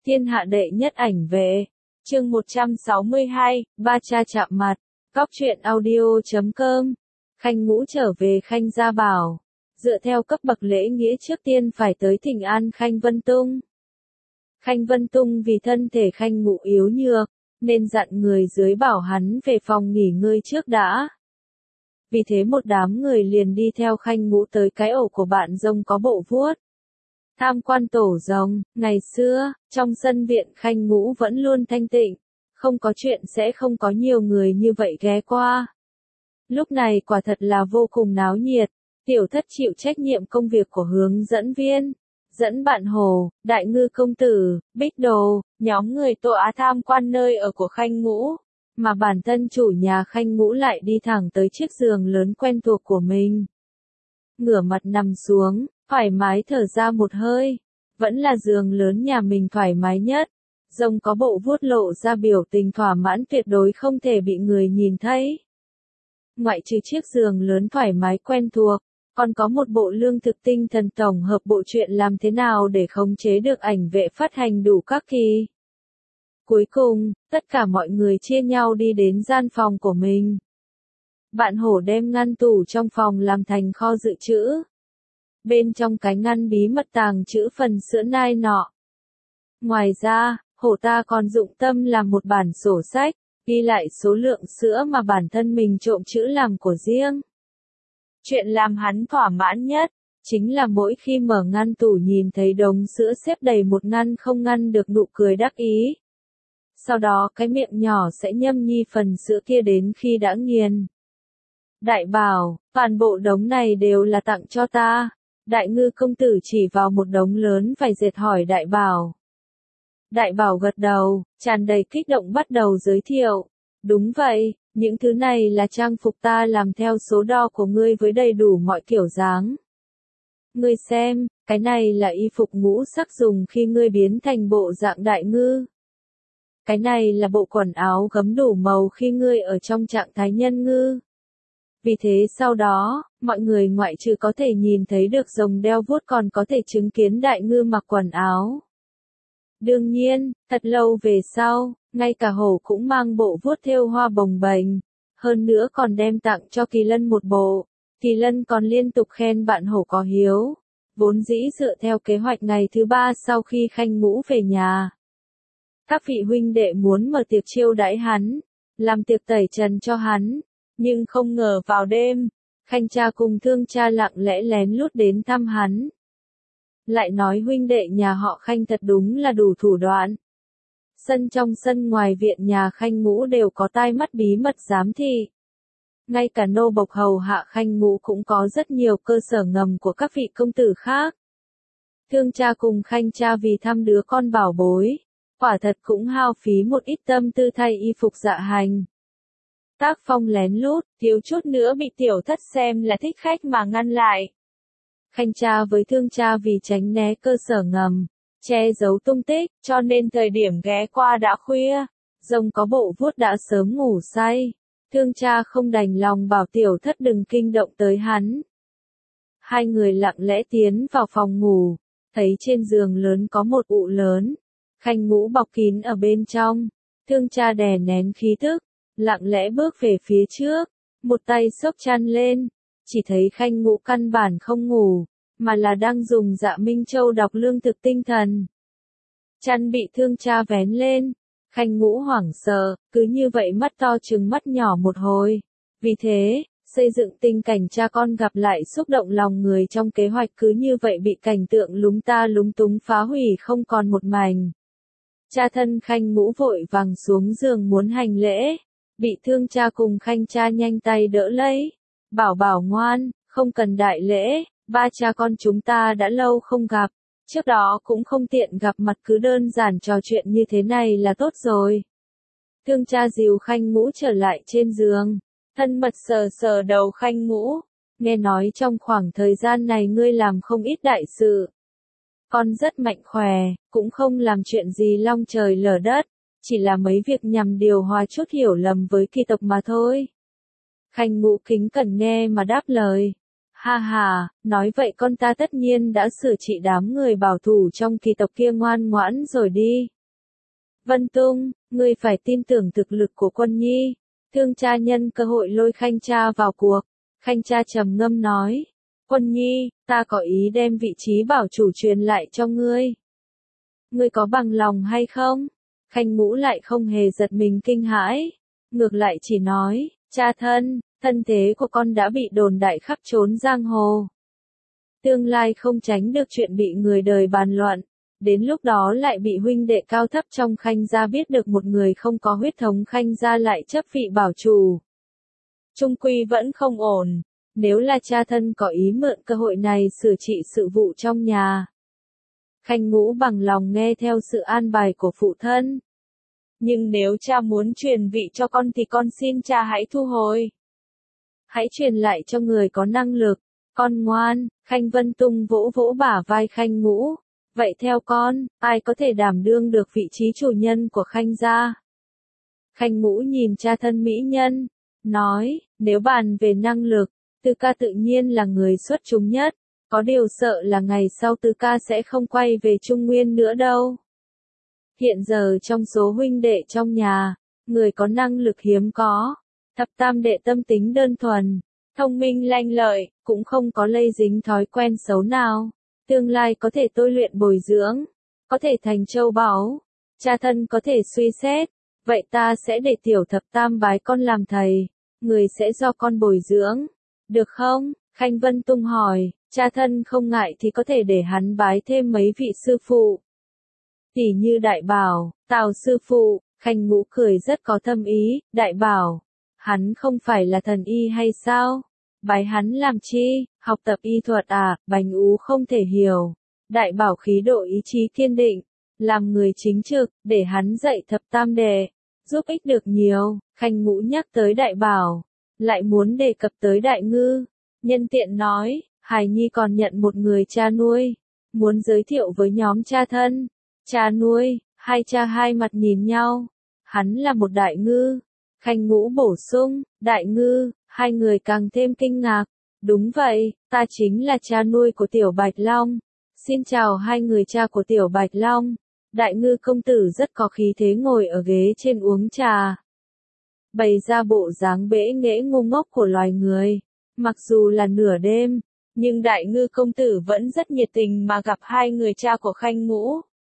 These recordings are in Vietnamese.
Thiên hạ đệ nhất ảnh vệ. Chương 162, ba cha chạm mặt. Góc truyện audio.com. Khanh Ngũ trở về Khanh Gia Bảo. Dựa theo cấp bậc lễ nghĩa trước tiên phải tới thỉnh an Khanh Vân Tung. Khanh Vân Tung vì thân thể Khanh Ngũ yếu nhược, nên dặn người dưới bảo hắn về phòng nghỉ ngơi trước đã. Vì thế một đám người liền đi theo Khanh Ngũ tới cái ổ của bạn rồng có bộ vuốt. Tham quan tổ rồng, ngày xưa, trong sân viện Khanh Ngũ vẫn luôn thanh tịnh, không có chuyện sẽ không có nhiều người như vậy ghé qua. Lúc này quả thật là vô cùng náo nhiệt, tiểu thất chịu trách nhiệm công việc của hướng dẫn viên, dẫn bạn Hồ, Đại Ngư công tử, Bích Đồ, nhóm người tọa tham quan nơi ở của Khanh Ngũ, mà bản thân chủ nhà Khanh Ngũ lại đi thẳng tới chiếc giường lớn quen thuộc của mình. Ngửa mặt nằm xuống, thoải mái thở ra một hơi, vẫn là giường lớn nhà mình thoải mái nhất. Rồng có bộ vuốt lộ ra biểu tình thỏa mãn tuyệt đối không thể bị người nhìn thấy. Ngoại trừ chiếc giường lớn thoải mái quen thuộc, còn có một bộ lương thực tinh thần tổng hợp bộ truyện làm thế nào để khống chế được ảnh vệ phát hành đủ các kỳ. Cuối cùng, tất cả mọi người chia nhau đi đến gian phòng của mình. Bạn Hổ đem ngăn tủ trong phòng làm thành kho dự trữ. Bên trong cái ngăn bí mật tàng trữ phần sữa nai nọ. Ngoài ra, Hổ ta còn dụng tâm làm một bản sổ sách, ghi lại số lượng sữa mà bản thân mình trộm trữ làm của riêng. Chuyện làm hắn thỏa mãn nhất, chính là mỗi khi mở ngăn tủ nhìn thấy đống sữa xếp đầy một ngăn không ngăn được nụ cười đắc ý. Sau đó cái miệng nhỏ sẽ nhâm nhi phần sữa kia đến khi đã nghiền. Đại bảo, toàn bộ đống này đều là tặng cho ta. Đại Ngư công tử chỉ vào một đống lớn vải dệt hỏi Đại bảo. Đại bảo gật đầu, tràn đầy kích động bắt đầu giới thiệu. Đúng vậy, những thứ này là trang phục ta làm theo số đo của ngươi với đầy đủ mọi kiểu dáng. Ngươi xem, cái này là y phục ngũ sắc dùng khi ngươi biến thành bộ dạng Đại Ngư. Cái này là bộ quần áo gấm đủ màu khi ngươi ở trong trạng thái nhân ngư. Vì thế sau đó, mọi người ngoại trừ có thể nhìn thấy được rồng đeo vuốt còn có thể chứng kiến Đại Ngư mặc quần áo. Đương nhiên, thật lâu về sau, ngay cả Hổ cũng mang bộ vuốt thêu hoa bồng bềnh, hơn nữa còn đem tặng cho Kỳ Lân một bộ. Kỳ Lân còn liên tục khen bạn Hổ có hiếu, vốn dĩ dựa theo kế hoạch ngày thứ 3 sau khi Khanh Ngũ về nhà. Các vị huynh đệ muốn mở tiệc chiêu đãi hắn, làm tiệc tẩy trần cho hắn, nhưng không ngờ vào đêm, Khanh cha cùng Thương cha lặng lẽ lén lút đến thăm hắn. Lại nói huynh đệ nhà họ Khanh thật đúng là đủ thủ đoạn. Sân trong sân ngoài viện nhà Khanh Ngũ đều có tai mắt bí mật giám thị. Ngay cả nô bộc hầu hạ Khanh Ngũ cũng có rất nhiều cơ sở ngầm của các vị công tử khác. Thương cha cùng Khanh cha vì thăm đứa con bảo bối, quả thật cũng hao phí một ít tâm tư thay y phục dạ hành. Tác phong lén lút, thiếu chút nữa bị tiểu thất xem là thích khách mà ngăn lại. Khanh cha với Thương cha vì tránh né cơ sở ngầm, che giấu tung tích, cho nên thời điểm ghé qua đã khuya, rồng có bộ vuốt đã sớm ngủ say. Thương cha không đành lòng bảo tiểu thất đừng kinh động tới hắn. Hai người lặng lẽ tiến vào phòng ngủ, thấy trên giường lớn có một ụ lớn. Khanh Ngũ bọc kín ở bên trong, Thương cha đè nén khí tức, lặng lẽ bước về phía trước, một tay xốc chăn lên, chỉ thấy Khanh Ngũ căn bản không ngủ, mà là đang dùng Dạ Minh Châu đọc lương thực tinh thần. Chăn bị Thương cha vén lên, Khanh Ngũ hoảng sợ, cứ như vậy mắt to trừng mắt nhỏ một hồi. Vì thế, xây dựng tình cảnh cha con gặp lại xúc động lòng người trong kế hoạch cứ như vậy bị cảnh tượng lúng ta lúng túng phá hủy không còn một mảnh. Cha thân Khanh Ngũ vội vàng xuống giường muốn hành lễ, bị Thương cha cùng Khanh cha nhanh tay đỡ lấy. Bảo bảo ngoan, không cần đại lễ, ba cha con chúng ta đã lâu không gặp, trước đó cũng không tiện gặp mặt cứ đơn giản trò chuyện như thế này là tốt rồi. Thương cha dìu Khanh Ngũ trở lại trên giường, thân mật sờ sờ đầu Khanh Ngũ, nghe nói trong khoảng thời gian này ngươi làm không ít đại sự. Con rất mạnh khỏe, cũng không làm chuyện gì long trời lở đất, chỉ là mấy việc nhằm điều hòa chút hiểu lầm với kỳ tộc mà thôi. Khanh Ngũ kính cẩn nghe mà đáp lời. Ha ha, nói vậy con ta tất nhiên đã xử trị đám người bảo thủ trong kỳ tộc kia ngoan ngoãn rồi đi. Vân Tung, ngươi phải tin tưởng thực lực của Quân Nhi. Thương cha nhân cơ hội lôi Khanh cha vào cuộc. Khanh cha trầm ngâm nói. Quân Nhi, ta có ý đem vị trí bảo chủ truyền lại cho ngươi. Ngươi có bằng lòng hay không? Khanh Ngũ lại không hề giật mình kinh hãi. Ngược lại chỉ nói, cha thân, thân thế của con đã bị đồn đại khắp trốn giang hồ. Tương lai không tránh được chuyện bị người đời bàn luận. Đến lúc đó lại bị huynh đệ cao thấp trong Khanh gia biết được một người không có huyết thống Khanh gia lại chấp vị bảo chủ. Trung quy vẫn không ổn. Nếu là cha thân có ý mượn cơ hội này sửa trị sự vụ trong nhà. Khanh Ngũ bằng lòng nghe theo sự an bài của phụ thân. Nhưng nếu cha muốn truyền vị cho con thì con xin cha hãy thu hồi. Hãy truyền lại cho người có năng lực. Con ngoan, Khanh Vân Tung vỗ vỗ bả vai Khanh Ngũ. Vậy theo con, ai có thể đảm đương được vị trí chủ nhân của Khanh gia? Khanh Ngũ nhìn cha thân mỹ nhân, nói, nếu bàn về năng lực, Tư ca tự nhiên là người xuất chúng nhất. Có điều sợ là ngày sau Tư ca sẽ không quay về Trung Nguyên nữa đâu. Hiện giờ trong số huynh đệ trong nhà, người có năng lực hiếm có. Thập tam đệ tâm tính đơn thuần, thông minh lanh lợi, cũng không có lây dính thói quen xấu nào. Tương lai có thể tôi luyện bồi dưỡng, có thể thành châu báu. Cha thân có thể suy xét, vậy ta sẽ để tiểu thập tam bái con làm thầy, người sẽ do con bồi dưỡng. Được không? Khanh Vân Tung hỏi, cha thân không ngại thì có thể để hắn bái thêm mấy vị sư phụ. Tỉ như Đại Bảo, Tào sư phụ. Khanh Ngũ cười rất có thâm ý, Đại Bảo, hắn không phải là thần y hay sao? Bái hắn làm chi? Học tập y thuật à? Bành Ú không thể hiểu. Đại Bảo khí độ ý chí kiên định, làm người chính trực, để hắn dạy thập tam đệ, giúp ích được nhiều. Khanh Ngũ nhắc tới Đại Bảo, lại muốn đề cập tới Đại Ngư, nhân tiện nói, hài nhi còn nhận một người cha nuôi, muốn giới thiệu với nhóm cha thân. Cha nuôi, hai cha hai mặt nhìn nhau, hắn là một Đại Ngư. Khanh Ngũ bổ sung, Đại Ngư, hai người càng thêm kinh ngạc. Đúng vậy, ta chính là cha nuôi của Tiểu Bạch Long. Xin chào hai người cha của Tiểu Bạch Long. Đại Ngư công tử rất có khí thế ngồi ở ghế trên uống trà, bày ra bộ dáng bẽ nghễ ngu ngốc của loài người. Mặc dù là nửa đêm, nhưng Đại Ngư công tử vẫn rất nhiệt tình mà gặp hai người cha của Khanh Ngũ.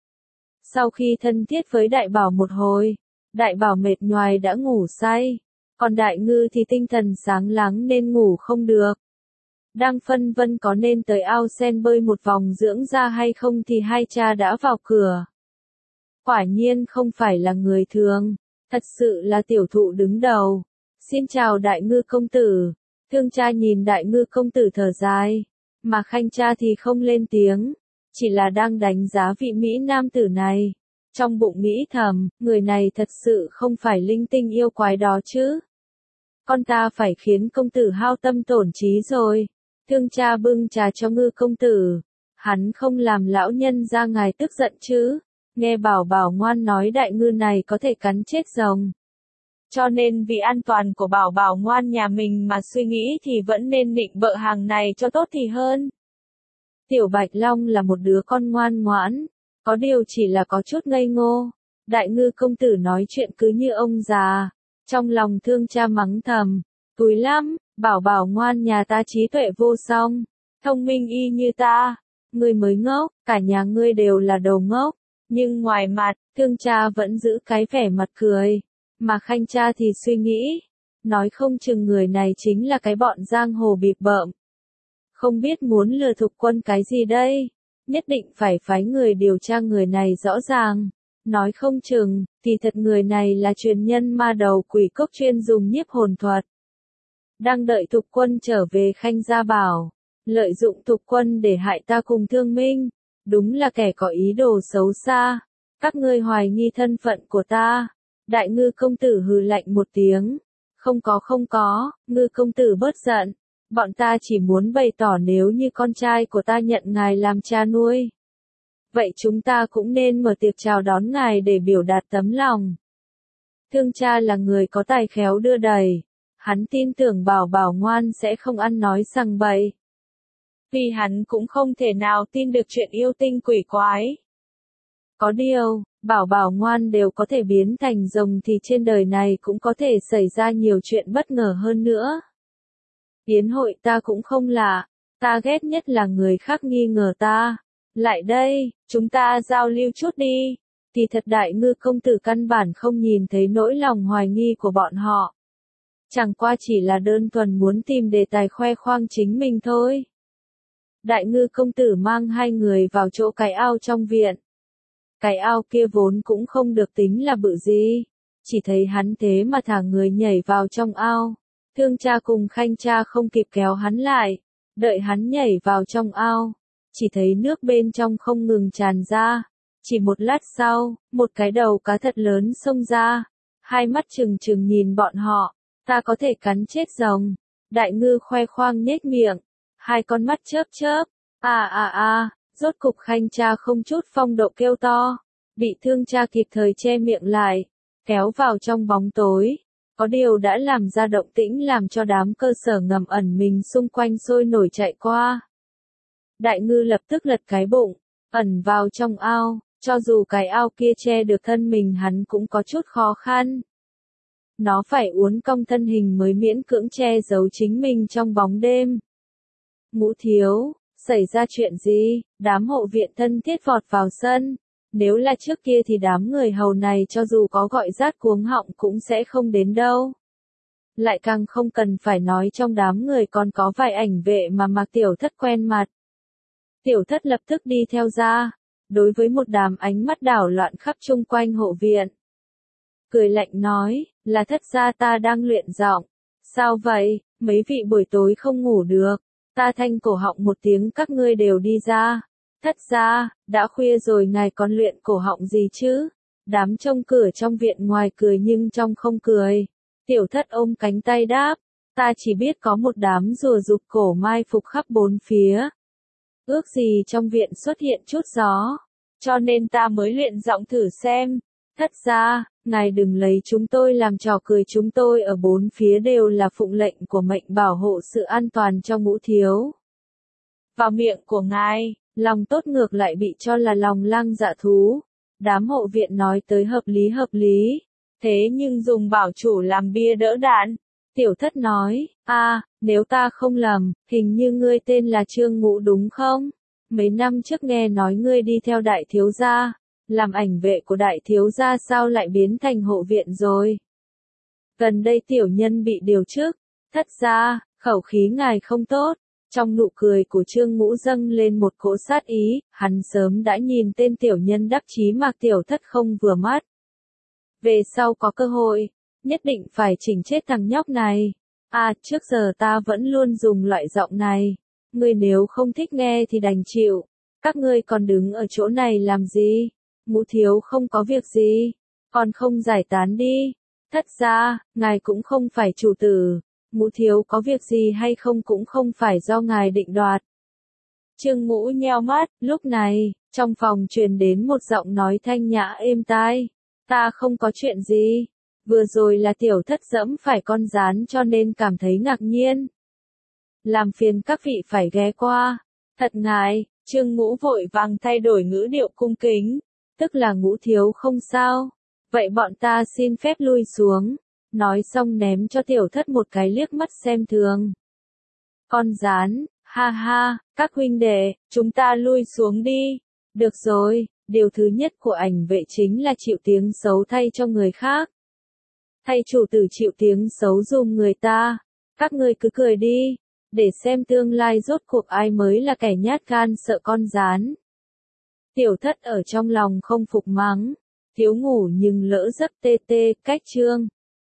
Sau khi thân thiết với Đại Bảo một hồi, Đại Bảo mệt nhoài đã ngủ say, còn Đại Ngư thì tinh thần sáng láng nên ngủ không được. Đang phân vân có nên tới ao sen bơi một vòng dưỡng da hay không thì hai cha đã vào cửa. Quả nhiên không phải là người thường, thật sự là tiểu thụ đứng đầu. Xin chào Đại Ngư công tử. Thương cha nhìn Đại Ngư công tử thở dài, mà Khanh cha thì không lên tiếng, chỉ là đang đánh giá vị Mỹ nam tử này. Trong bụng nghĩ thầm, người này thật sự không phải linh tinh yêu quái đó chứ. Con ta phải khiến công tử hao tâm tổn trí rồi. Thương cha bưng trà cho Ngư công tử. Hắn không làm lão nhân ra ngài tức giận chứ. Nghe Bảo Bảo ngoan nói Đại Ngư này có thể cắn chết rồng. Cho nên vì an toàn của Bảo Bảo ngoan nhà mình mà suy nghĩ thì vẫn nên nịnh bợ hàng này cho tốt thì hơn. Tiểu Bạch Long là một đứa con ngoan ngoãn, có điều chỉ là có chút ngây ngô. Đại Ngư công tử nói chuyện cứ như ông già. Trong lòng thương cha mắng thầm, túi lắm, Bảo Bảo ngoan nhà ta trí tuệ vô song, thông minh y như ta. Ngươi mới ngốc, cả nhà ngươi đều là đầu ngốc. Nhưng ngoài mặt, thương cha vẫn giữ cái vẻ mặt cười. Mà Khanh cha thì suy nghĩ, nói không chừng người này chính là cái bọn giang hồ bịp bợm. Không biết muốn lừa Thục Quân cái gì đây? Nhất định phải phái người điều tra người này rõ ràng. Nói không chừng, thì thật người này là truyền nhân ma đầu quỷ cốc chuyên dùng nhiếp hồn thuật. Đang đợi Thục Quân trở về Khanh gia bảo, lợi dụng Thục Quân để hại ta cùng Thương Minh. Đúng là kẻ có ý đồ xấu xa. Các ngươi hoài nghi thân phận của ta. Đại Ngư công tử hừ lạnh một tiếng. Không có, Ngư công tử bớt giận. Bọn ta chỉ muốn bày tỏ nếu như con trai của ta nhận ngài làm cha nuôi. Vậy chúng ta cũng nên mở tiệc chào đón ngài để biểu đạt tấm lòng. Thương cha là người có tài khéo đưa đẩy. Hắn tin tưởng Bảo Bảo ngoan sẽ không ăn nói sằng bậy. Vì hắn cũng không thể nào tin được chuyện yêu tinh quỷ quái. Có điều, bảo bảo ngoan đều có thể biến thành rồng thì trên đời này cũng có thể xảy ra nhiều chuyện bất ngờ hơn nữa. Yến hội ta cũng không lạ, ta ghét nhất là người khác nghi ngờ ta. Lại đây, chúng ta giao lưu chút đi. Kỳ thật Đại Ngư công tử căn bản không nhìn thấy nỗi lòng hoài nghi của bọn họ. Chẳng qua chỉ là đơn thuần muốn tìm đề tài khoe khoang chính mình thôi. Đại Ngư công tử mang hai người vào chỗ cái ao trong viện. Cái ao kia vốn cũng không được tính là bự gì, chỉ thấy hắn thế mà thả người nhảy vào trong ao. Thương cha cùng Khanh cha không kịp kéo hắn lại, đợi hắn nhảy vào trong ao, chỉ thấy nước bên trong không ngừng tràn ra. Chỉ một lát sau, một cái đầu cá thật lớn xông ra, hai mắt trừng trừng nhìn bọn họ, ta có thể cắn chết rồng. Đại Ngư khoe khoang nhếch miệng, hai con mắt chớp chớp, rốt cục Khanh cha không chút phong độ kêu to, bị Thương cha kịp thời che miệng lại, kéo vào trong bóng tối. Có điều đã làm ra động tĩnh làm cho đám cơ sở ngầm ẩn mình xung quanh sôi nổi chạy qua. Đại Ngư lập tức lật cái bụng, ẩn vào trong ao, cho dù cái ao kia che được thân mình hắn cũng có chút khó khăn. Nó phải uốn cong thân hình mới miễn cưỡng che giấu chính mình trong bóng đêm. Ngũ thiếu, xảy ra chuyện gì? Đám hộ viện thân thiết vọt vào sân. Nếu là trước kia thì đám người hầu này cho dù có gọi rát cuống họng cũng sẽ không đến đâu. Lại càng không cần phải nói trong đám người còn có vài ảnh vệ mà Mạc Tiểu Thất quen mặt. Tiểu Thất lập tức đi theo ra, đối với một đám ánh mắt đảo loạn khắp chung quanh hộ viện. Cười lạnh nói, là Thất gia ta đang luyện giọng. Sao vậy, mấy vị buổi tối không ngủ được, ta thanh cổ họng một tiếng các ngươi đều đi ra. Thất gia, đã khuya rồi ngài còn luyện cổ họng gì chứ? Đám trông cửa trong viện ngoài cười nhưng trong không cười. Tiểu Thất ôm cánh tay đáp, ta chỉ biết có một đám rùa rụt cổ mai phục khắp bốn phía. Ước gì trong viện xuất hiện chút gió, cho nên ta mới luyện giọng thử xem. Thất gia, ngài đừng lấy chúng tôi làm trò cười, chúng tôi ở bốn phía đều là phụng lệnh của mệnh bảo hộ sự an toàn cho Ngũ thiếu. Vào miệng của ngài, lòng tốt ngược lại bị cho là lòng lang dạ thú. Đám hộ viện nói tới hợp lý, thế nhưng dùng bảo chủ làm bia đỡ đạn. Tiểu Thất nói, nếu ta không lầm, hình như ngươi tên là Trương Ngũ đúng không? Mấy năm trước nghe nói ngươi đi theo đại thiếu gia, làm ảnh vệ của đại thiếu gia sao lại biến thành hộ viện rồi? Gần đây tiểu nhân bị điều chức. Thất gia, khẩu khí ngài không tốt. Trong nụ cười của Trương Ngũ dâng lên một cỗ sát ý, hắn sớm đã nhìn tên tiểu nhân đắc chí Mạc Tiểu Thất không vừa mắt. Về sau có cơ hội, nhất định phải chỉnh chết thằng nhóc này. Trước giờ ta vẫn luôn dùng loại giọng này. Ngươi nếu không thích nghe thì đành chịu. Các ngươi còn đứng ở chỗ này làm gì? Ngũ thiếu không có việc gì, còn không giải tán đi. Thất gia, ngài cũng không phải chủ tử. Ngũ thiếu có việc gì hay không cũng không phải do ngài định đoạt. Trương Ngũ nheo mắt, lúc này, trong phòng truyền đến một giọng nói thanh nhã êm tai. Ta không có chuyện gì. Vừa rồi là Tiểu Thất dẫm phải con gián cho nên cảm thấy ngạc nhiên. Làm phiền các vị phải ghé qua. Thật ngại, Trương Ngũ vội vàng thay đổi ngữ điệu cung kính. Tức là Ngũ thiếu không sao. Vậy bọn ta xin phép lui xuống. Nói xong ném cho Tiểu Thất một cái liếc mắt xem thường. Con gián, ha ha, các huynh đệ, chúng ta lui xuống đi. Được rồi, điều thứ nhất của ảnh vệ chính là chịu tiếng xấu thay cho người khác. Thay chủ tử chịu tiếng xấu dùm người ta. Các ngươi cứ cười đi, để xem tương lai rốt cuộc ai mới là kẻ nhát gan sợ con gián. Tiểu Thất ở trong lòng không phục mắng. Thiếu ngủ nhưng lỡ giấc tê tê, cách chương.